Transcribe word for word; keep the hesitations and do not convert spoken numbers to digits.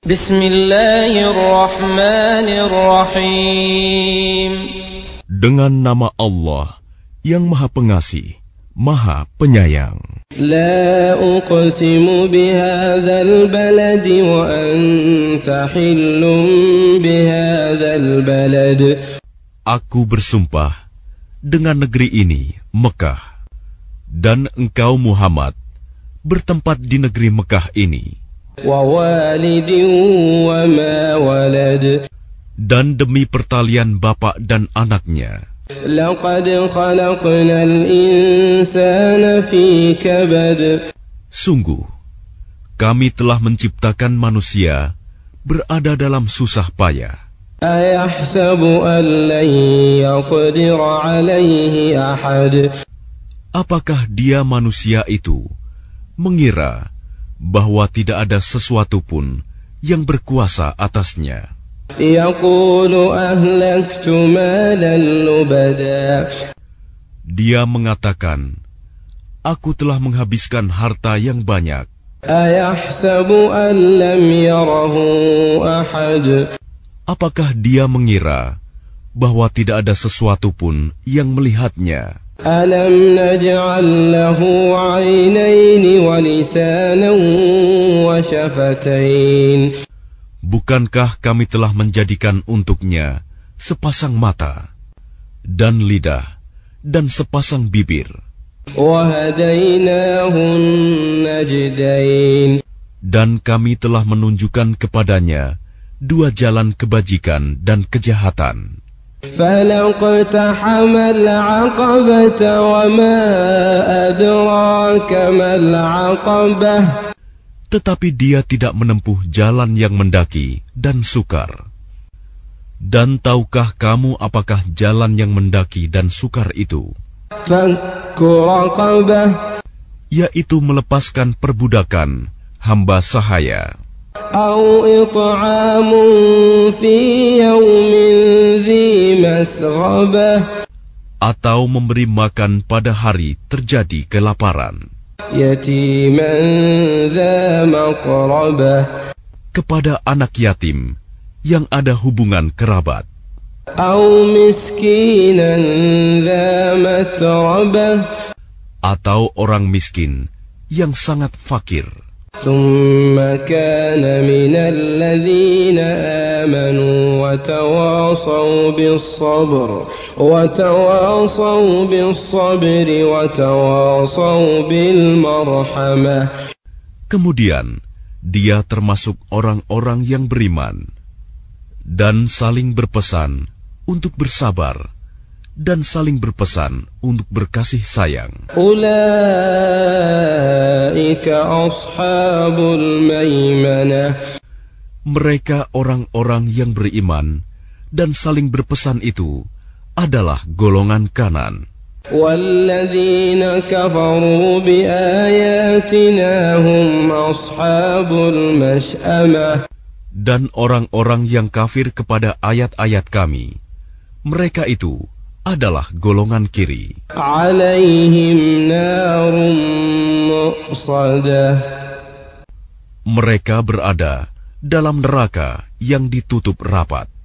Bismillahirrahmanirrahim. Dengan nama Allah yang Maha Pengasih, Maha Penyayang. La uqsimu bihadzal baladi wa anta hillum bihadzal balad. Aku bersumpah dengan negeri ini, Mekah, dan engkau Muhammad bertempat di negeri Mekah ini. Wa walidin wa ma walad. Dan demi pertalian bapak dan anaknya. Laqad khalaqnal insana fi kabad. Sungguh, kami telah menciptakan manusia berada dalam susah payah. Ayahsabu an lan yaqdira alaihi ahad. Apakah dia manusia itu mengira bahwa tidak ada sesuatu pun yang berkuasa atasnya? Yaqulu ahlaktu malan lubada. Dia mengatakan, aku telah menghabiskan harta yang banyak. Ayahsabu an lam yarahu ahad. Apakah dia mengira bahwa tidak ada sesuatu pun yang melihatnya? Alam naj'al lahu 'aynayn wa lisanan wa shafatain. Bukankah kami telah menjadikan untuknya sepasang mata dan lidah dan sepasang bibir? Wa hadainahun najdain. Dan kami telah menunjukkan kepadanya dua jalan kebajikan dan kejahatan. Falaqtahamal 'aqabata wa ma adraka mal 'aqabah. Tetapi dia tidak menempuh jalan yang mendaki dan sukar. Dan tahukah kamu apakah jalan yang mendaki dan sukar itu? Fakku raqabah. Yaitu melepaskan perbudakan hamba sahaya. Au it'amun fi yawmin dhi masghabah. Atau memberi makan pada hari terjadi kelaparan. Yatiman dha maqrabah. Kepada anak yatim yang ada hubungan kerabat. Au miskinan dha matrabah. Atau orang miskin yang sangat fakir. Thumma kana minal ladzina amanu wa tawasaw bis sabr wa tawasaw bis sabri wa tawasaw bil marhamah. Kemudian dia termasuk orang-orang yang beriman dan saling berpesan untuk bersabar dan saling berpesan untuk berkasih sayang. Ulaika ashabul maimanah. Mereka orang-orang yang beriman dan saling berpesan itu adalah golongan kanan. Walladzina kafaru biayatina hum ashabul mash'amah. Dan orang-orang yang kafir kepada ayat-ayat kami, mereka itu adalah golongan kiri. Alaihim narum muqsadah. Mereka berada dalam neraka yang ditutup rapat.